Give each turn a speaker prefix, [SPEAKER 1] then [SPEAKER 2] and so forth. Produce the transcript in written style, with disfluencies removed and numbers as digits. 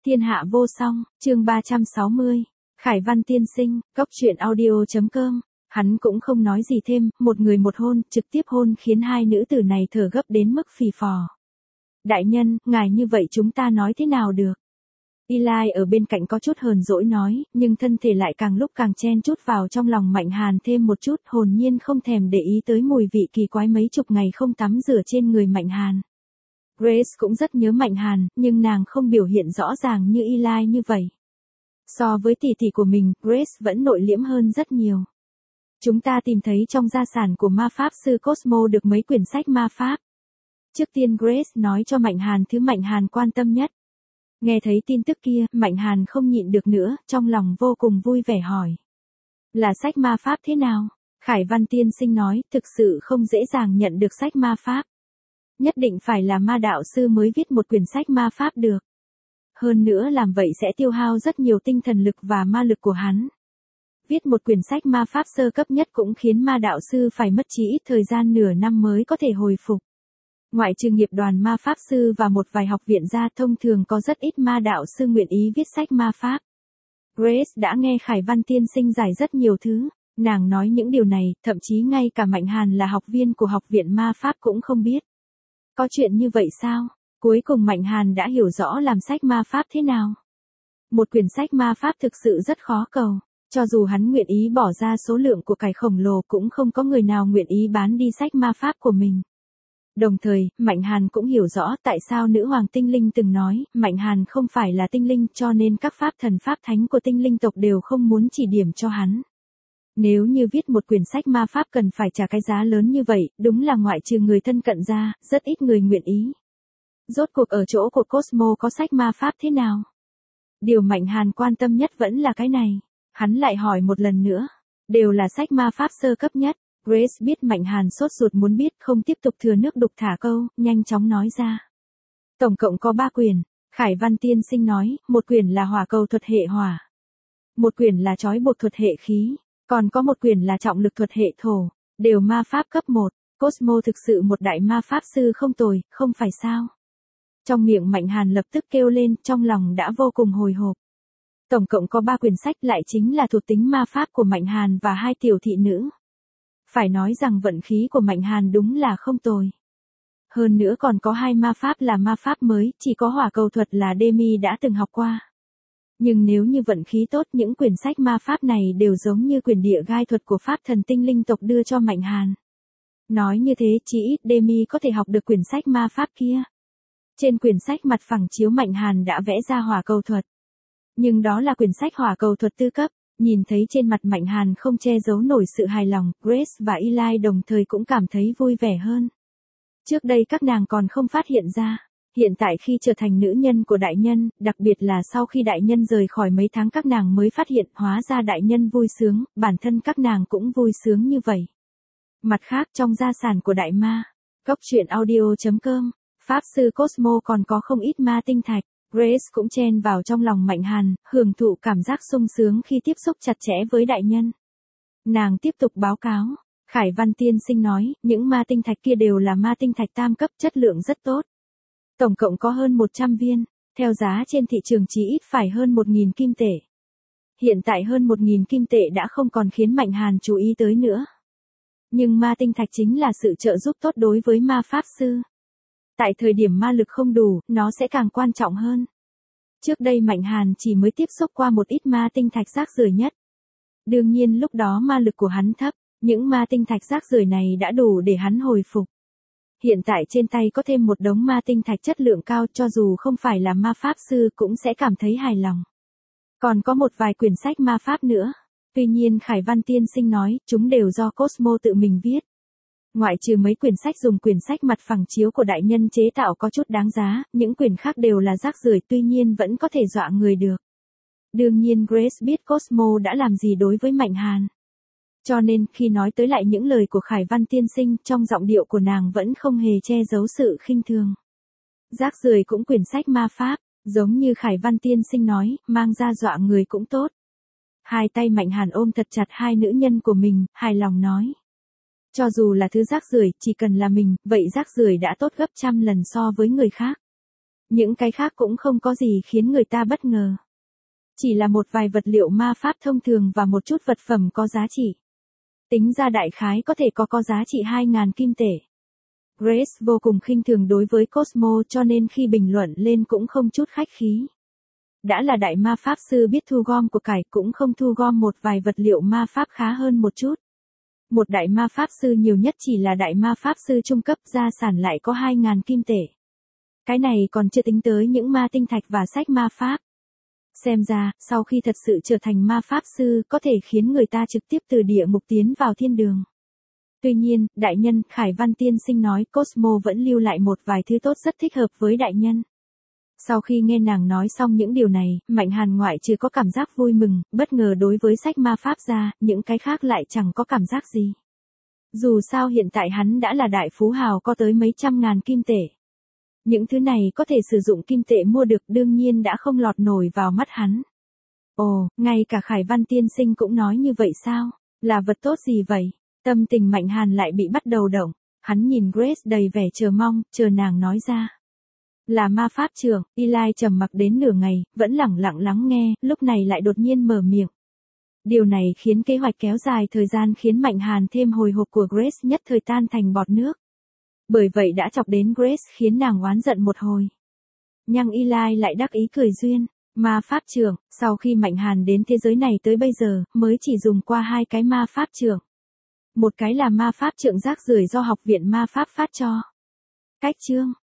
[SPEAKER 1] Thiên hạ vô song, chương 360. Khải Văn tiên sinh, góc truyện audio.com. Hắn cũng không nói gì thêm, một người một hôn, trực tiếp hôn khiến hai nữ tử này thở gấp đến mức phì phò. Đại nhân, ngài như vậy chúng ta nói thế nào được? Eli ở bên cạnh có chút hờn dỗi nói, nhưng thân thể lại càng lúc càng chen chút vào trong lòng Mạnh Hàn thêm một chút, hồn nhiên không thèm để ý tới mùi vị kỳ quái mấy chục ngày không tắm rửa trên người Mạnh Hàn. Grace cũng rất nhớ Mạnh Hàn, nhưng nàng không biểu hiện rõ ràng như Eli như vậy. So với tỷ tỷ của mình, Grace vẫn nội liễm hơn rất nhiều. Chúng ta tìm thấy trong gia sản của ma pháp sư Cosmo được mấy quyển sách ma pháp. Trước tiên Grace nói cho Mạnh Hàn thứ Mạnh Hàn quan tâm nhất. Nghe thấy tin tức kia, Mạnh Hàn không nhịn được nữa, trong lòng vô cùng vui vẻ hỏi. Là sách ma pháp thế nào? Khải Văn tiên sinh nói, thực sự không dễ dàng nhận được sách ma pháp. Nhất định phải là ma đạo sư mới viết một quyển sách ma pháp được. Hơn nữa làm vậy sẽ tiêu hao rất nhiều tinh thần lực và ma lực của hắn. Viết một quyển sách ma pháp sơ cấp nhất cũng khiến ma đạo sư phải mất chí ít thời gian nửa năm mới có thể hồi phục. Ngoại trừ nghiệp đoàn ma pháp sư và một vài học viện ra, thông thường có rất ít ma đạo sư nguyện ý viết sách ma pháp. Grace đã nghe Khải Văn tiên sinh giải rất nhiều thứ. Nàng nói những điều này, thậm chí ngay cả Mạnh Hàn là học viên của học viện ma pháp cũng không biết. Có chuyện như vậy sao? Cuối cùng Mạnh Hàn đã hiểu rõ làm sách ma pháp thế nào. Một quyển sách ma pháp thực sự rất khó cầu. Cho dù hắn nguyện ý bỏ ra số lượng của cải khổng lồ cũng không có người nào nguyện ý bán đi sách ma pháp của mình. Đồng thời, Mạnh Hàn cũng hiểu rõ tại sao nữ hoàng tinh linh từng nói, Mạnh Hàn không phải là tinh linh cho nên các pháp thần pháp thánh của tinh linh tộc đều không muốn chỉ điểm cho hắn. Nếu như viết một quyển sách ma pháp cần phải trả cái giá lớn như vậy, đúng là ngoại trừ người thân cận ra, rất ít người nguyện ý. Rốt cuộc ở chỗ của Cosmo có sách ma pháp thế nào? Điều Mạnh Hàn quan tâm nhất vẫn là cái này. Hắn lại hỏi một lần nữa. Đều là sách ma pháp sơ cấp nhất. Grace biết Mạnh Hàn sốt ruột muốn biết, không tiếp tục thừa nước đục thả câu, nhanh chóng nói ra. Tổng cộng có 3 quyển. Khải Văn tiên sinh nói, một quyển là hỏa cầu thuật hệ hỏa. Một quyển là trói buộc thuật hệ khí. Còn có một quyển là trọng lực thuật hệ thổ. Đều ma pháp cấp 1. Cosmo thực sự một đại ma pháp sư không tồi, không phải sao? Trong miệng Mạnh Hàn lập tức kêu lên, trong lòng đã vô cùng hồi hộp. Tổng cộng có 3 quyển sách lại chính là thuộc tính ma pháp của Mạnh Hàn và 2 tiểu thị nữ. Phải nói rằng vận khí của Mạnh Hàn đúng là không tồi. Hơn nữa còn có 2 ma pháp là ma pháp mới, chỉ có hỏa cầu thuật là Demi đã từng học qua. Nhưng nếu như vận khí tốt, những quyển sách ma pháp này đều giống như quyển địa gai thuật của pháp thần tinh linh tộc đưa cho Mạnh Hàn. Nói như thế chỉ ít Demi có thể học được quyển sách ma pháp kia. Trên quyển sách mặt phẳng chiếu Mạnh Hàn đã vẽ ra hỏa cầu thuật. Nhưng đó là quyển sách hỏa cầu thuật tư cấp. Nhìn thấy trên mặt Mạnh Hàn không che giấu nổi sự hài lòng, Grace và Eli đồng thời cũng cảm thấy vui vẻ hơn. Trước đây các nàng còn không phát hiện ra. Hiện tại khi trở thành nữ nhân của đại nhân, đặc biệt là sau khi đại nhân rời khỏi mấy tháng các nàng mới phát hiện hóa ra đại nhân vui sướng, bản thân các nàng cũng vui sướng như vậy. Mặt khác trong gia sản của đại ma, góc truyện audio.com, Pháp sư Cosmo còn có không ít ma tinh thạch. Grace cũng chen vào trong lòng Mạnh Hàn, hưởng thụ cảm giác sung sướng khi tiếp xúc chặt chẽ với đại nhân. Nàng tiếp tục báo cáo. Khải Văn tiên sinh nói, những ma tinh thạch kia đều là ma tinh thạch tam cấp, chất lượng rất tốt. Tổng cộng có hơn 100 viên, theo giá trên thị trường chỉ ít phải hơn 1.000 kim tệ. Hiện tại hơn 1.000 kim tệ đã không còn khiến Mạnh Hàn chú ý tới nữa. Nhưng ma tinh thạch chính là sự trợ giúp tốt đối với ma pháp sư. Tại thời điểm ma lực không đủ, nó sẽ càng quan trọng hơn. Trước đây Mạnh Hàn chỉ mới tiếp xúc qua một ít ma tinh thạch rác rưởi nhất. Đương nhiên lúc đó ma lực của hắn thấp, những ma tinh thạch rác rưởi này đã đủ để hắn hồi phục. Hiện tại trên tay có thêm một đống ma tinh thạch chất lượng cao, cho dù không phải là ma pháp sư cũng sẽ cảm thấy hài lòng. Còn có một vài quyển sách ma pháp nữa. Tuy nhiên Khải Văn tiên sinh nói, chúng đều do Cosmo tự mình viết. Ngoại trừ mấy quyển sách dùng quyển sách mặt phẳng chiếu của đại nhân chế tạo có chút đáng giá, những quyển khác đều là rác rưởi, tuy nhiên vẫn có thể dọa người được. Đương nhiên Grace biết Cosmo đã làm gì đối với Mạnh Hàn. Cho nên khi nói tới lại những lời của Khải Văn tiên sinh, trong giọng điệu của nàng vẫn không hề che giấu sự khinh thường. Rác rưởi cũng quyển sách ma pháp, giống như Khải Văn tiên sinh nói, mang ra dọa người cũng tốt. Hai tay Mạnh Hàn ôm thật chặt hai nữ nhân của mình, hài lòng nói. Cho dù là thứ rác rưởi, chỉ cần là mình, vậy rác rưởi đã tốt gấp trăm lần so với người khác. Những cái khác cũng không có gì khiến người ta bất ngờ. Chỉ là một vài vật liệu ma pháp thông thường và một chút vật phẩm có giá trị. Tính ra đại khái có thể có giá trị 2.000 kim tệ. Grace vô cùng khinh thường đối với Cosmo cho nên khi bình luận lên cũng không chút khách khí. Đã là đại ma pháp sư biết thu gom của cải cũng không thu gom một vài vật liệu ma pháp khá hơn một chút. Một đại ma pháp sư nhiều nhất chỉ là đại ma pháp sư trung cấp, gia sản lại có 2.000 kim tệ. Cái này còn chưa tính tới những ma tinh thạch và sách ma pháp. Xem ra, sau khi thật sự trở thành ma pháp sư có thể khiến người ta trực tiếp từ địa ngục tiến vào thiên đường. Tuy nhiên, đại nhân, Khải Văn tiên sinh nói Cosmo vẫn lưu lại một vài thứ tốt rất thích hợp với đại nhân. Sau khi nghe nàng nói xong những điều này, Mạnh Hàn ngoại trừ có cảm giác vui mừng, bất ngờ đối với sách ma pháp ra, những cái khác lại chẳng có cảm giác gì. Dù sao hiện tại hắn đã là đại phú hào có tới mấy trăm ngàn kim tệ. Những thứ này có thể sử dụng kim tệ mua được đương nhiên đã không lọt nổi vào mắt hắn. Ồ, ngay cả Khải Văn tiên sinh cũng nói như vậy sao? Là vật tốt gì vậy? Tâm tình Mạnh Hàn lại bị bắt đầu động. Hắn nhìn Grace đầy vẻ chờ mong, chờ nàng nói ra. Là ma pháp trưởng, Eli trầm mặc đến nửa ngày, vẫn lẳng lặng lắng nghe, lúc này lại đột nhiên mở miệng. Điều này khiến kế hoạch kéo dài thời gian khiến Mạnh Hàn thêm hồi hộp của Grace nhất thời tan thành bọt nước. Bởi vậy đã chọc đến Grace khiến nàng oán giận một hồi. Nhưng Eli lại đắc ý cười duyên. Ma pháp trưởng, sau khi Mạnh Hàn đến thế giới này tới bây giờ, mới chỉ dùng qua 2 cái ma pháp trưởng. Một cái là ma pháp trượng rác rưởi do học viện ma pháp phát cho. Cách chương